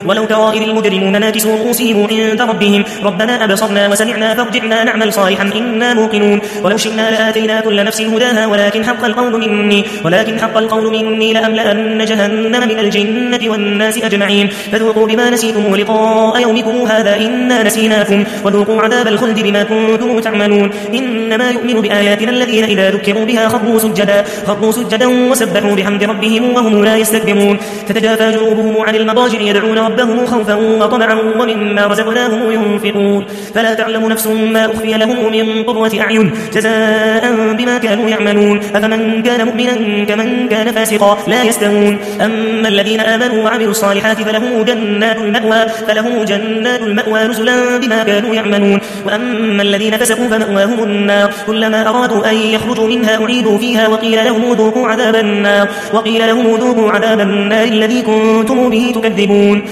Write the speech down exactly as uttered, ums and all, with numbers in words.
ولو ترى إذ المجرمون ناكسوا رؤوسهم عند ربهم ربنا أبصرنا وسمعنا فارجعنا نعمل صالحا إنا موقنون ولو شئنا لآتينا كل نفس هداها ولكن حق القول مني ولكن حق القول مني لأملأن جهنم من الجنة والناس أجمعين فذوقوا بما نسيتم لقاء يومكم هذا إنا نسيناكم وذوقوا عذاب الخلد بما كنتم تعملون إنما يؤمن بآياتنا الذين إذا ذكروا بها خروا سجدا خروا سجدا وسبحوا بحمد ربهم وهم لا يستكبرون تتجافى جنوبهم عن المضاجع يدعون ربهم خوفا وطمعا ومما رزقناهم ينفقون فلا تعلم نفس ما أخفي لهم من قرة أعين جزاء بما كانوا يعملون أفمن كان مؤمنا كمن كان فاسقا لا يستوون أما الذين آمنوا وعملوا الصالحات فلهم جنات المأوى فلهم جنات المأوى نزلا بما كانوا يعملون وأما الذين فسقوا فمأواهم النار كلما أرادوا أن يخرجوا منها أعيدوا فيها وقيل لهم ذوقوا عذاب النار وقيل لهم ذوقوا عذاب النار الذي كنتم به تكذبون